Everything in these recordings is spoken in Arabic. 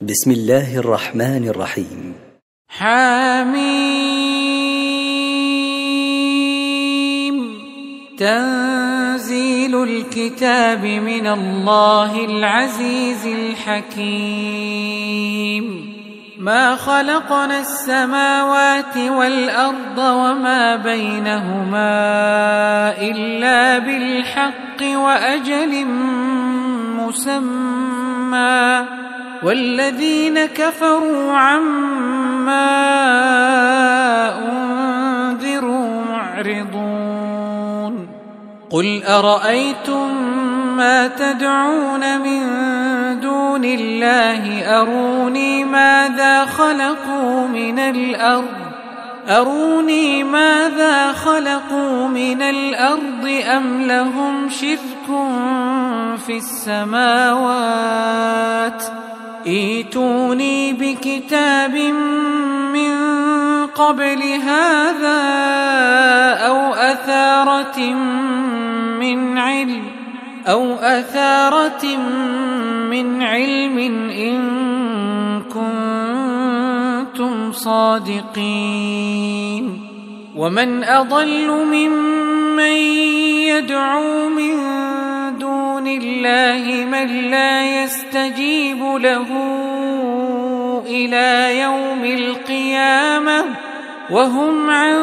بسم الله الرحمن الرحيم. حميم. تنزيل الكتاب من الله العزيز الحكيم. ما خلقنا السماوات والأرض وما بينهما إلا بالحق وأجل مسمى، والذين كفروا عما أنذروا معرضون. قل أرأيتم ما تدعون من دون الله أروني ماذا خلقوا من الأرض أم لهم شرك في السماوات. ائتوني بكتاب من قبل هذا أو أثارة من علم إن كنتم صادقين. ومن أضل ممن يدعو من دون الله من لا يستجيب له إلى يوم القيامة وهم عن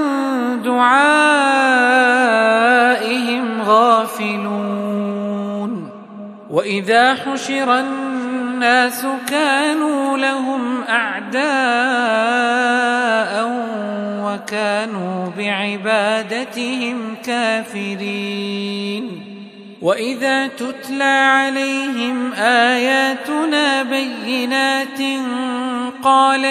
دعائهم غافلون. وإذا حشر الناس كانوا لهم أعداء وكانوا بعبادتهم كافرين. وإذا تتلى عليهم آياتنا بينات قال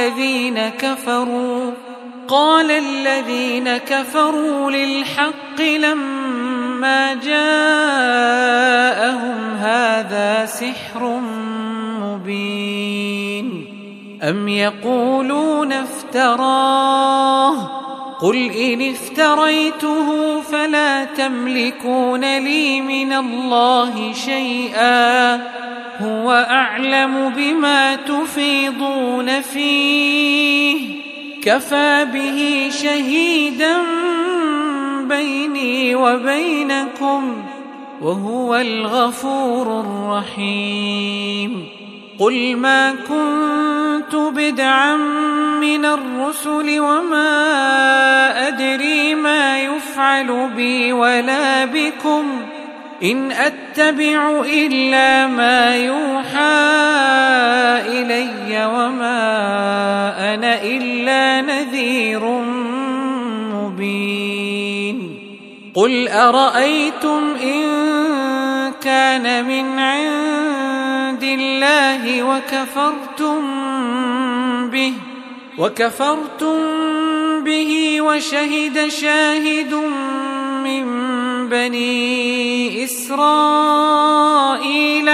الذين كفروا للحق لما جاءهم هذا سحر مبين. أم يقولون افتراه قل إن افتريته فلا تملكون لي من الله شيئا هو أعلم بما تفيضون فيه كفى به شهيدا بيني وبينكم وهو الغفور الرحيم. قل ما كنت بدعا من الرسل وما أدري ما يفعل بي ولا بكم إن أتبع إلا ما يوحى إلي وما أنا إلا نذير مبين. قل أرأيتم إن كان من عند الله وكفرتم به وشهد شاهد من بني إسرائيل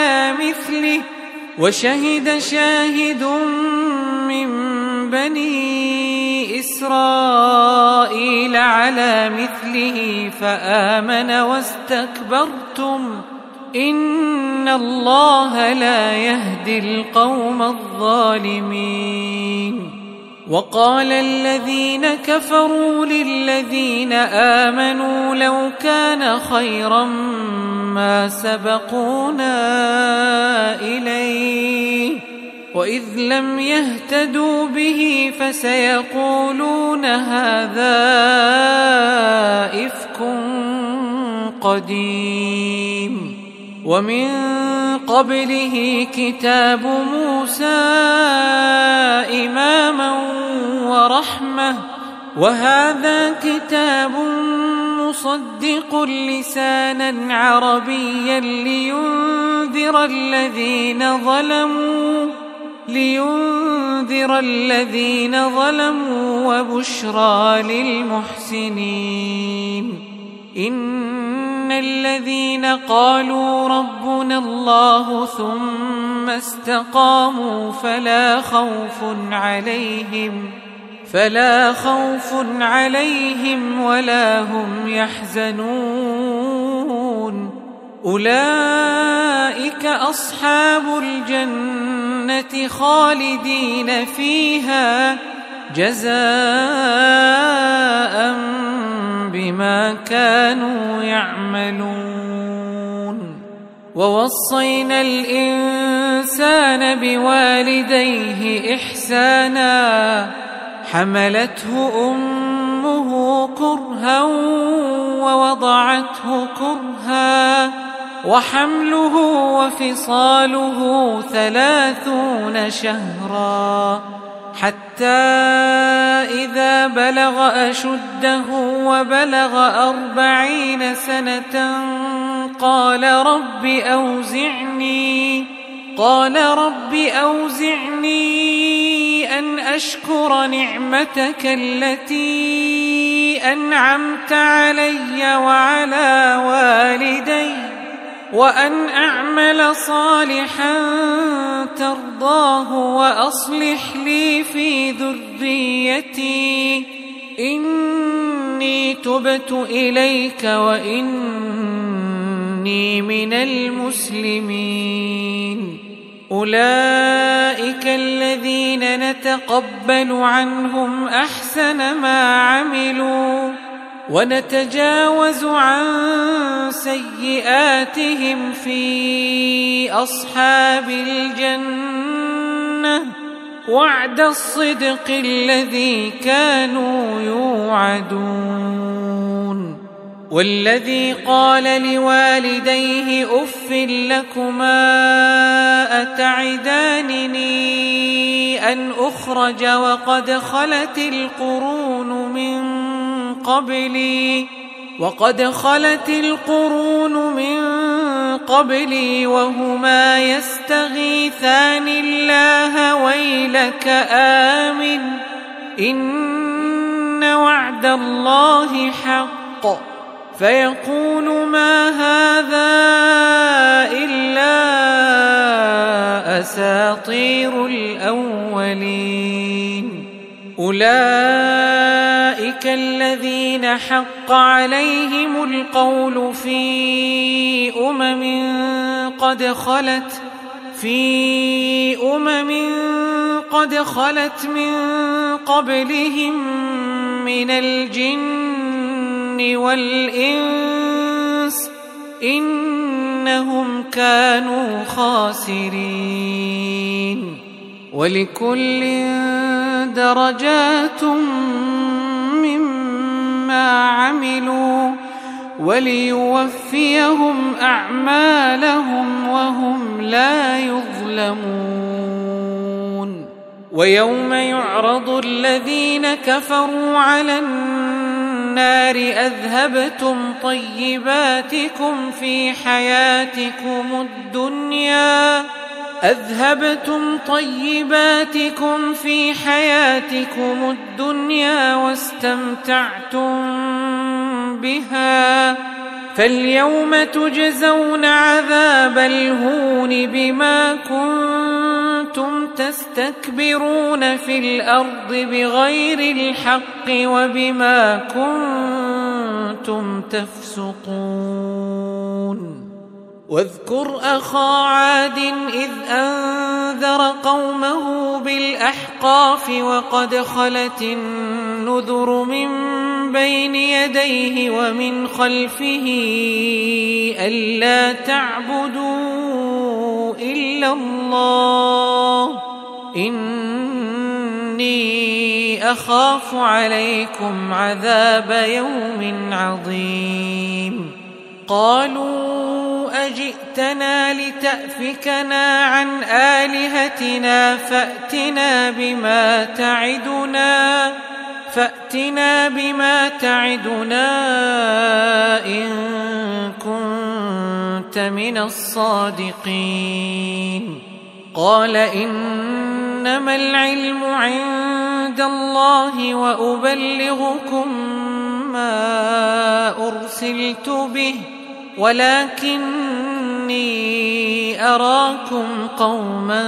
على مثله فآمن واستكبرتم إن الله لا يهدي القوم الظالمين. وقال الذين كفروا للذين آمنوا لو كان خيرا ما سبقونا إليه وإذ لم يهتدوا به فسيقولون هذا إفك قديم. ومن قبله كتاب موسى إماما ورحمة وهذا كتاب مصدق لسانا عربيا لينذر الذين ظلموا وبشرى للمحسنين. إن الذين قالوا ربنا الله ثم استقاموا فلا خوف عليهم ولا هم يحزنون. أولئك أصحاب الجنة الجنة خالدين فيها جزاء بما كانوا يعملون. ووصينا الإنسان بوالديه إحسانا حملته أمه كرها ووضعته كرها وحمله وفصاله 30 شهرا حتى إذا بلغ أشده وبلغ 40 سنة قال رب أوزعني أن أشكر نعمتك التي أنعمت علي وعلى والدي وأن أعمل صالحا ترضاه وأصلح لي في ذريتي إني تبت إليك وإني من المسلمين. أولئك الذين نتقبل عنهم أحسن ما عملوا ونتجاوز عن سيئاتهم في أصحاب الجنة وعد الصدق الذي كانوا يوعدون. والذي قال لوالديه أف لكما أتعدانني أن أخرج وقد خلت القرون من قبلي وهما يستغيثان الله ويلك آمن إن وعد الله حق فيقول ما هذا إلا أساطير الأولين. أولئك الذين حق عليهم القول في أمم قد خلت من قبلهم من الجن والإنس إنهم كانوا خاسرين. ولكل درجات مما عملوا وليوفيهم أعمالهم وهم لا يظلمون. ويوم يعرض الذين كفروا على النار أذهبتم طيباتكم في حياتكم الدنيا واستمتعتم بها فاليوم تجزون عذاب الهون بما كنتم تستكبرون في الأرض بغير الحق وبما كنتم تفسقون. واذكر أخا عاد إذ أنذر قومه بالأحقاف وقد خلت النذر من بين يديه ومن خلفه ألا تعبدوا إلا الله إني أخاف عليكم عذاب يوم عظيم. قالوا أجئتنا لتأفكنا عن آلهتنا فأتنا بما تعدنا إن كنت من الصادقين. قال إنما العلم عند الله وأبلغكم ما أرسلت به ولكني أراكم قوما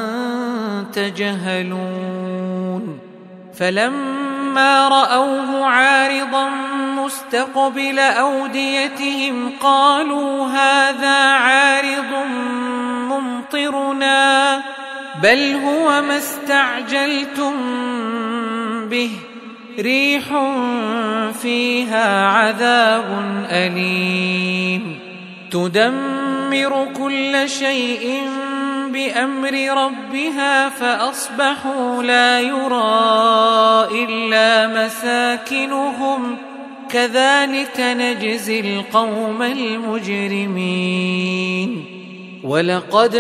تجهلون. فلما رأوه عارضا مستقبل أوديتهم قالوا هذا عارض ممطرنا بل هو ما استعجلتم به ريح فيها عذاب أليم تدمر كل شيء بأمر ربها فأصبحوا لا يرى إلا مساكنهم كذلك نجزي القوم المجرمين ولقد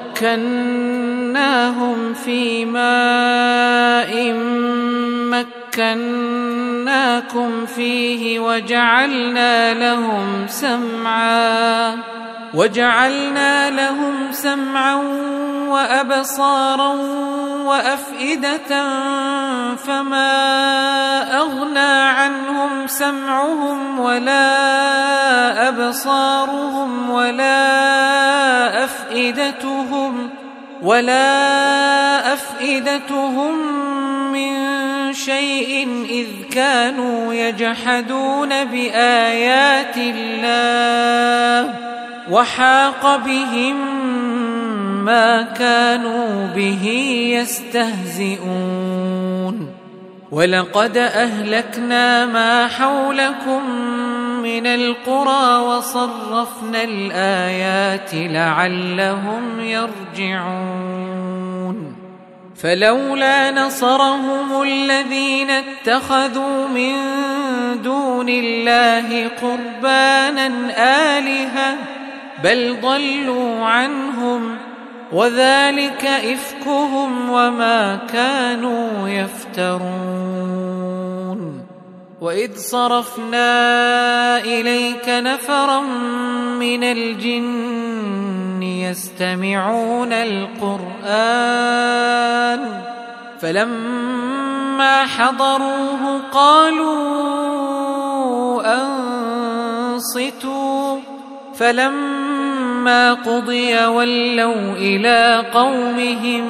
مكناهم في ماء مكناكم فيه وجعلنا لهم سمعا وأبصارا وأفئدة فما أغنى عنهم سمعهم ولا أبصارهم ولا أفئدتهم من شيء إذ كانوا يجحدون بآيات الله وحاق بهم ما كانوا به يستهزئون ولقد أهلكنا ما حولكم من القرى وصرفنا الآيات لعلهم يرجعون فلولا نصرهم الذين اتخذوا من دون الله قربانا آلهة بل ضلوا عنهم وذلك إفكهم وما كانوا يفترون وإذ صرفنا إليك نفرا من الجن يستمعون القرآن فلما حضروه قالوا أنصتوا فلما قضي ولوا إلى قومهم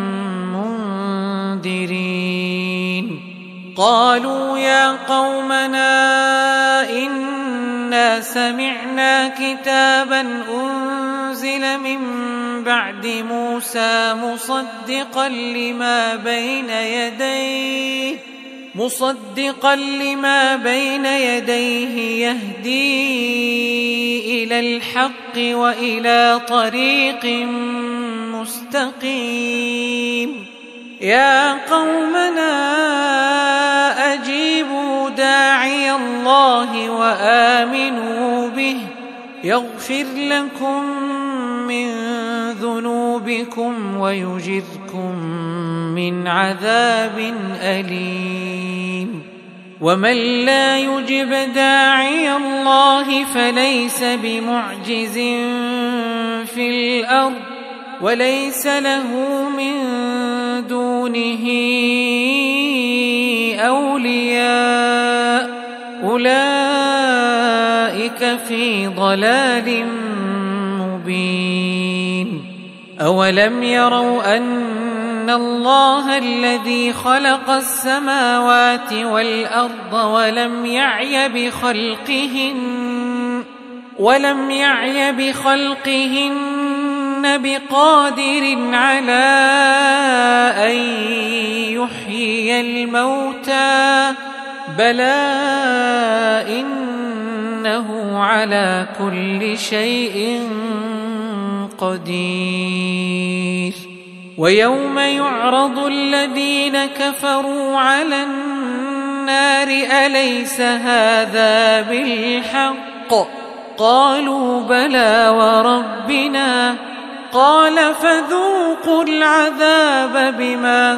منذرين قالوا يا قومنا إنا سمعنا كتابا أنزل من بعد موسى مصدقا لما بين يديه يهدي إلى الحق وإلى طريق مستقيم يا قومنا أجيبوا داعي الله وآمنوا به يغفر لكم من ذنوبكم ويجركم من عذاب أليم ومن لا يجب داعي الله فليس بمعجز في الأرض وليس له من دونه أولياء أولئك في ضلال مبين أولم يروا أن الله الذي خلق السماوات والأرض ولم يعي بخلقهن بقادر على أن يحيي الموتى بلى إنه على كل شيء قدير ويوم يعرض الذين كفروا على النار أليس هذا بالحق قالوا بلى وربنا قال فذوقوا العذاب بما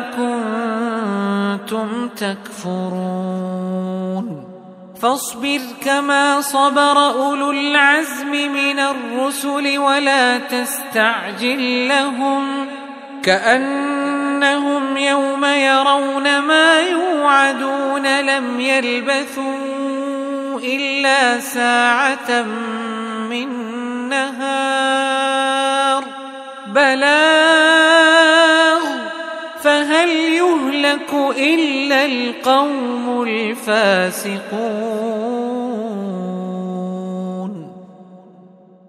كنتم تكفرون فاصبر كما صبر أولو العزم من الرسل ولا تستعجل لهم كأنهم يوم يرون ما يوعدون لم يلبثوا إلا ساعة من نهار بلاغ فهل يهلك إلا القوم الفاسقون